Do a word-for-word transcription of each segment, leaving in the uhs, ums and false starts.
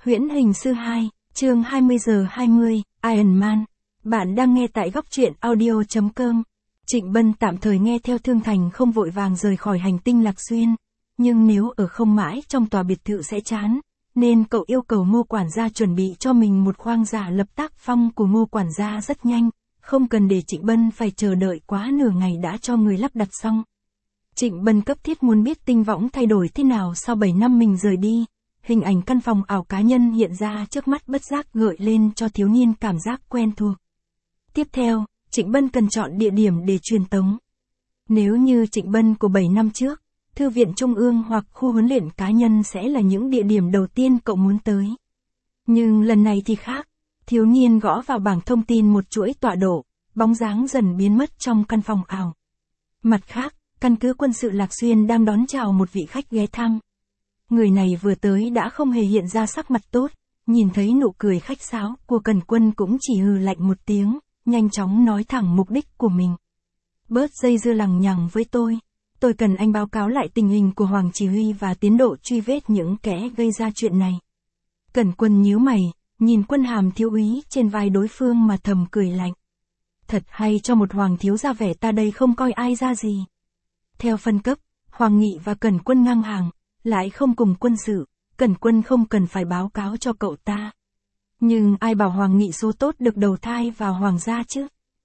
Huyễn hình sư hai, chương hai mươi giờ hai mươi, Iron Man. Bạn đang nghe tại góc truyện audio chấm com. Trịnh Bân tạm thời nghe theo Thương Thành không vội vàng rời khỏi hành tinh Lạc Xuyên. Nhưng nếu ở không mãi trong tòa biệt thự sẽ chán, nên cậu yêu cầu Ngô quản gia chuẩn bị cho mình một khoang giả lập tác phong của Ngô quản gia rất nhanh, không cần để Trịnh Bân phải chờ đợi quá nửa ngày đã cho người lắp đặt xong. Trịnh Bân cấp thiết muốn biết tinh võng thay đổi thế nào sau bảy năm mình rời đi. Hình ảnh căn phòng ảo cá nhân hiện ra trước mắt bất giác gợi lên cho thiếu niên cảm giác quen thuộc. Tiếp theo, Trịnh Bân cần chọn địa điểm để truyền tống. Nếu như Trịnh Bân của bảy năm trước, Thư viện Trung ương hoặc khu huấn luyện cá nhân sẽ là những địa điểm đầu tiên cậu muốn tới. Nhưng lần này thì khác, thiếu niên gõ vào bảng thông tin một chuỗi tọa độ, bóng dáng dần biến mất trong căn phòng ảo. Mặt khác, căn cứ quân sự Lạc Xuyên đang đón chào một vị khách ghé thăm. Người này vừa tới đã không hề hiện ra sắc mặt tốt, nhìn thấy nụ cười khách sáo của Cẩn Quân cũng chỉ hừ lạnh một tiếng, nhanh chóng nói thẳng mục đích của mình. Bớt dây dưa lằng nhằng với tôi, tôi cần anh báo cáo lại tình hình của Hoàng Chỉ Huy và tiến độ truy vết những kẻ gây ra chuyện này. Cẩn Quân nhíu mày, nhìn quân hàm thiếu úy trên vai đối phương mà thầm cười lạnh. Thật hay cho một hoàng thiếu gia vẻ ta đây không coi ai ra gì. Theo phân cấp, Hoàng Nghị và Cẩn Quân ngang hàng, lại không cùng quân sự, Cẩn Quân không cần phải báo cáo cho cậu ta. Nhưng ai bảo Hoàng Nghị số tốt được đầu thai vào hoàng gia chứ?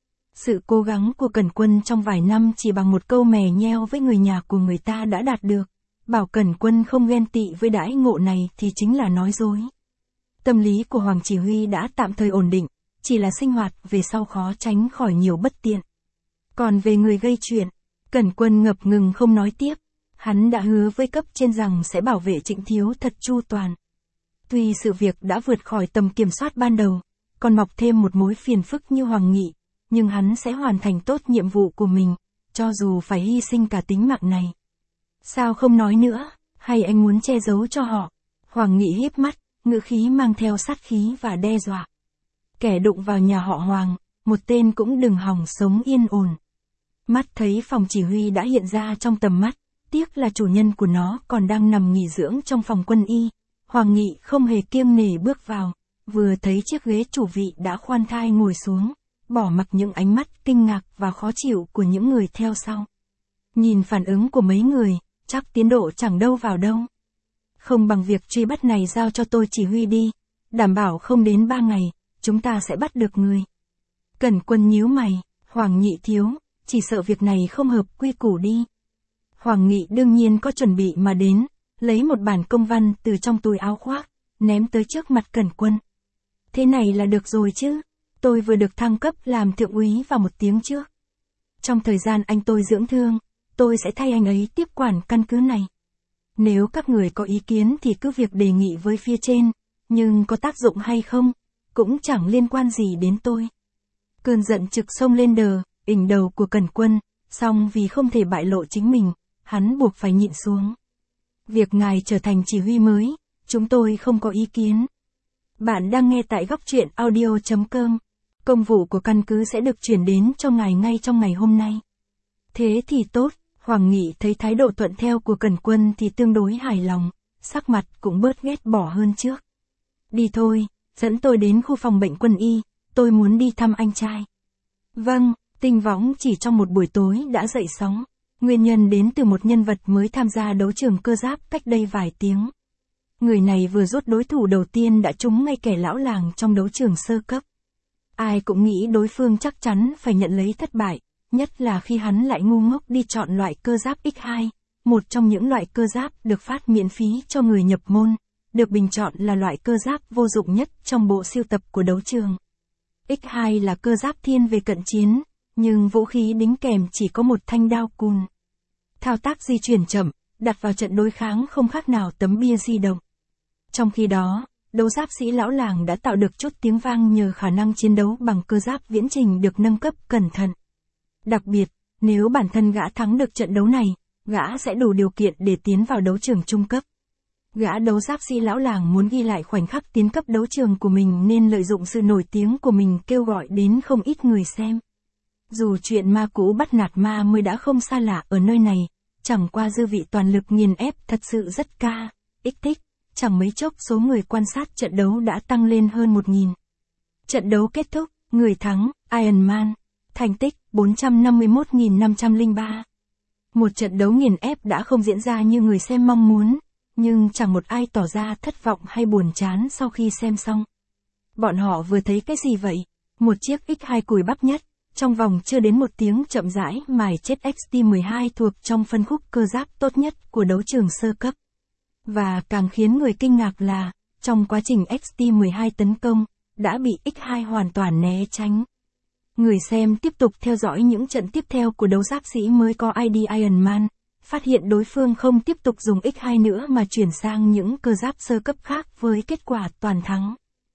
Sự cố gắng của Cẩn Quân trong vài năm chỉ bằng một câu mè nheo với người nhà của người ta đã đạt được. Bảo Cẩn Quân không ghen tị với đãi ngộ này thì chính là nói dối. Tâm lý của Hoàng Chỉ Huy đã tạm thời ổn định, chỉ là sinh hoạt về sau khó tránh khỏi nhiều bất tiện. Còn về người gây chuyện, Cẩn Quân ngập ngừng không nói tiếp. Hắn đã hứa với cấp trên rằng sẽ bảo vệ Trịnh Thiếu thật chu toàn. Tuy sự việc đã vượt khỏi tầm kiểm soát ban đầu, còn mọc thêm một mối phiền phức như Hoàng Nghị, nhưng hắn sẽ hoàn thành tốt nhiệm vụ của mình, cho dù phải hy sinh cả tính mạng này. Sao không nói nữa, hay anh muốn che giấu cho họ? Hoàng Nghị híp mắt, ngữ khí mang theo sát khí và đe dọa. Kẻ đụng vào nhà họ Hoàng, một tên cũng đừng hòng sống yên ổn. Mắt thấy phòng chỉ huy đã hiện ra trong tầm mắt. Tiếc là chủ nhân của nó còn đang nằm nghỉ dưỡng trong phòng quân y. Hoàng Nghị không hề kiêng nể bước vào, vừa thấy chiếc ghế chủ vị đã khoan thai ngồi xuống, bỏ mặc những ánh mắt kinh ngạc và khó chịu của những người theo sau. Nhìn phản ứng của mấy người, chắc tiến độ chẳng đâu vào đâu. Không bằng việc truy bắt này giao cho tôi chỉ huy đi, đảm bảo không đến ba ngày, chúng ta sẽ bắt được người. Cẩn Quân nhíu mày, Hoàng Nhị thiếu, chỉ sợ việc này không hợp quy củ đi. Hoàng Nghị đương nhiên có chuẩn bị mà đến, lấy một bản công văn từ trong túi áo khoác, ném tới trước mặt Cẩn Quân. Thế này là được rồi chứ, tôi vừa được thăng cấp làm thượng úy vào một tiếng trước. Trong thời gian anh tôi dưỡng thương, tôi sẽ thay anh ấy tiếp quản căn cứ này. Nếu các người có ý kiến thì cứ việc đề nghị với phía trên, nhưng có tác dụng hay không, cũng chẳng liên quan gì đến tôi. Cơn giận trực xông lên đờ, ỉnh đầu của Cẩn Quân, song vì không thể bại lộ chính mình, hắn buộc phải nhịn xuống. Việc ngài trở thành chỉ huy mới, chúng tôi không có ý kiến. Bạn đang nghe tại góc truyện audio chấm com. Công vụ của căn cứ sẽ được chuyển đến cho ngài ngay trong ngày hôm nay. Thế thì tốt, Hoàng Nghị thấy thái độ thuận theo của Cẩn Quân thì tương đối hài lòng, sắc mặt cũng bớt ghét bỏ hơn trước. Đi thôi, dẫn tôi đến khu phòng bệnh quân y, tôi muốn đi thăm anh trai. Vâng, tinh võng chỉ trong một buổi tối đã dậy sóng. Nguyên nhân đến từ một nhân vật mới tham gia đấu trường cơ giáp cách đây vài tiếng. Người này vừa rút đối thủ đầu tiên đã trúng ngay kẻ lão làng trong đấu trường sơ cấp. Ai cũng nghĩ đối phương chắc chắn phải nhận lấy thất bại, nhất là khi hắn lại ngu ngốc đi chọn loại cơ giáp ích hai, một trong những loại cơ giáp được phát miễn phí cho người nhập môn, được bình chọn là loại cơ giáp vô dụng nhất trong bộ sưu tập của đấu trường. ích hai là cơ giáp thiên về cận chiến, nhưng vũ khí đính kèm chỉ có một thanh đao cùn. Thao tác di chuyển chậm, đặt vào trận đối kháng không khác nào tấm bia di động. Trong khi đó, đấu giáp sĩ lão làng đã tạo được chút tiếng vang nhờ khả năng chiến đấu bằng cơ giáp viễn trình được nâng cấp cẩn thận. Đặc biệt, nếu bản thân gã thắng được trận đấu này, gã sẽ đủ điều kiện để tiến vào đấu trường trung cấp. Gã đấu giáp sĩ lão làng muốn ghi lại khoảnh khắc tiến cấp đấu trường của mình nên lợi dụng sự nổi tiếng của mình kêu gọi đến không ít người xem. Dù chuyện ma cũ bắt nạt ma mới đã không xa lạ ở nơi này, chẳng qua dư vị toàn lực nghiền ép thật sự rất ca, ích thích, chẳng mấy chốc số người quan sát trận đấu đã tăng lên hơn một nghìn. Trận đấu kết thúc, người thắng, Iron Man. Thành tích, bốn trăm năm mươi mốt nghìn năm trăm lẻ ba. Một trận đấu nghiền ép đã không diễn ra như người xem mong muốn, nhưng chẳng một ai tỏ ra thất vọng hay buồn chán sau khi xem xong. Bọn họ vừa thấy cái gì vậy? Một chiếc ích hai cùi bắp nhất, trong vòng chưa đến một tiếng chậm rãi mài chết X T mười hai thuộc trong phân khúc cơ giáp tốt nhất của đấu trường sơ cấp. Và càng khiến người kinh ngạc là, trong quá trình X T mười hai tấn công, đã bị ích hai hoàn toàn né tránh. Người xem tiếp tục theo dõi những trận tiếp theo của đấu giáp sĩ mới có i đê Iron Man, phát hiện đối phương không tiếp tục dùng ích hai nữa mà chuyển sang những cơ giáp sơ cấp khác với kết quả toàn thắng.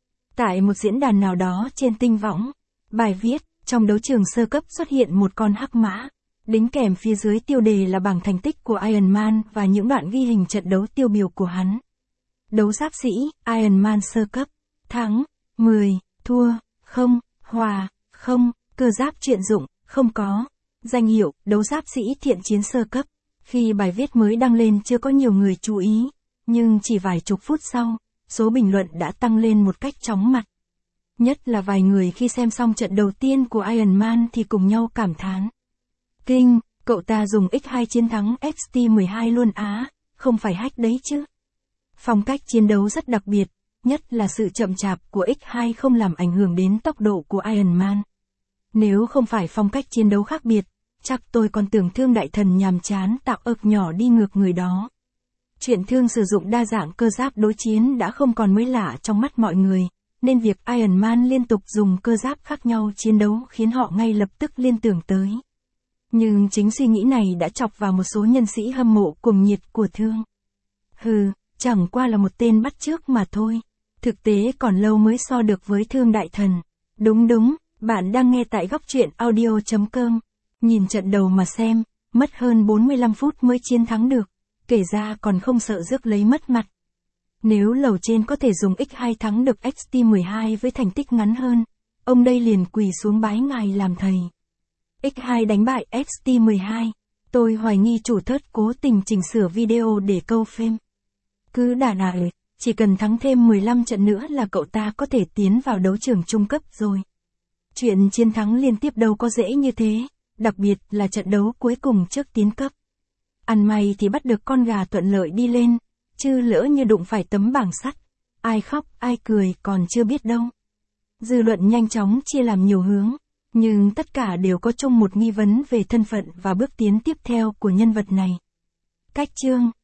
Tại một diễn đàn nào đó trên tinh võng, bài viết, trong đấu trường sơ cấp xuất hiện một con hắc mã, đính kèm phía dưới tiêu đề là bảng thành tích của Iron Man và những đoạn ghi hình trận đấu tiêu biểu của hắn. Đấu giáp sĩ, Iron Man sơ cấp, thắng, mười, thua, không, hòa, không, cơ giáp chuyên dụng, không có. Danh hiệu, đấu giáp sĩ thiện chiến sơ cấp. Khi bài viết mới đăng lên chưa có nhiều người chú ý, nhưng chỉ vài chục phút sau, số bình luận đã tăng lên một cách chóng mặt. Nhất là vài người khi xem xong trận đầu tiên của Iron Man thì cùng nhau cảm thán. Kinh, cậu ta dùng ích hai chiến thắng X T mười hai luôn á, không phải hack đấy chứ. Phong cách chiến đấu rất đặc biệt, nhất là sự chậm chạp của ích hai không làm ảnh hưởng đến tốc độ của Iron Man. Nếu không phải phong cách chiến đấu khác biệt, chắc tôi còn tưởng Thương Đại Thần nhàm chán tạo ợp nhỏ đi ngược người đó. Chuyện Thương sử dụng đa dạng cơ giáp đối chiến đã không còn mới lạ trong mắt mọi người, nên việc Iron Man liên tục dùng cơ giáp khác nhau chiến đấu khiến họ ngay lập tức liên tưởng tới. Nhưng chính suy nghĩ này đã chọc vào một số nhân sĩ hâm mộ cuồng nhiệt của Thương. Hừ, chẳng qua là một tên bắt chước mà thôi. Thực tế còn lâu mới so được với Thương Đại Thần. Đúng đúng, bạn đang nghe tại góc truyện audio chấm com. Nhìn trận đầu mà xem, mất hơn bốn mươi lăm phút mới chiến thắng được, kể ra còn không sợ rước lấy mất mặt. Nếu lầu trên có thể dùng ích hai thắng được X T mười hai với thành tích ngắn hơn, ông đây liền quỳ xuống bái ngài làm thầy. ích hai đánh bại X T mười hai, tôi hoài nghi chủ thớt cố tình chỉnh sửa video để câu phim. Cứ đà nạ, chỉ cần thắng thêm mười lăm trận nữa là cậu ta có thể tiến vào đấu trường trung cấp rồi. Chuyện chiến thắng liên tiếp đâu có dễ như thế, đặc biệt là trận đấu cuối cùng trước tiến cấp. Ăn may thì bắt được con gà thuận lợi đi lên, chứ lỡ như đụng phải tấm bảng sắt, ai khóc ai cười còn chưa biết đâu. Dư luận nhanh chóng chia làm nhiều hướng, nhưng tất cả đều có chung một nghi vấn về thân phận và bước tiến tiếp theo của nhân vật này. Cách chương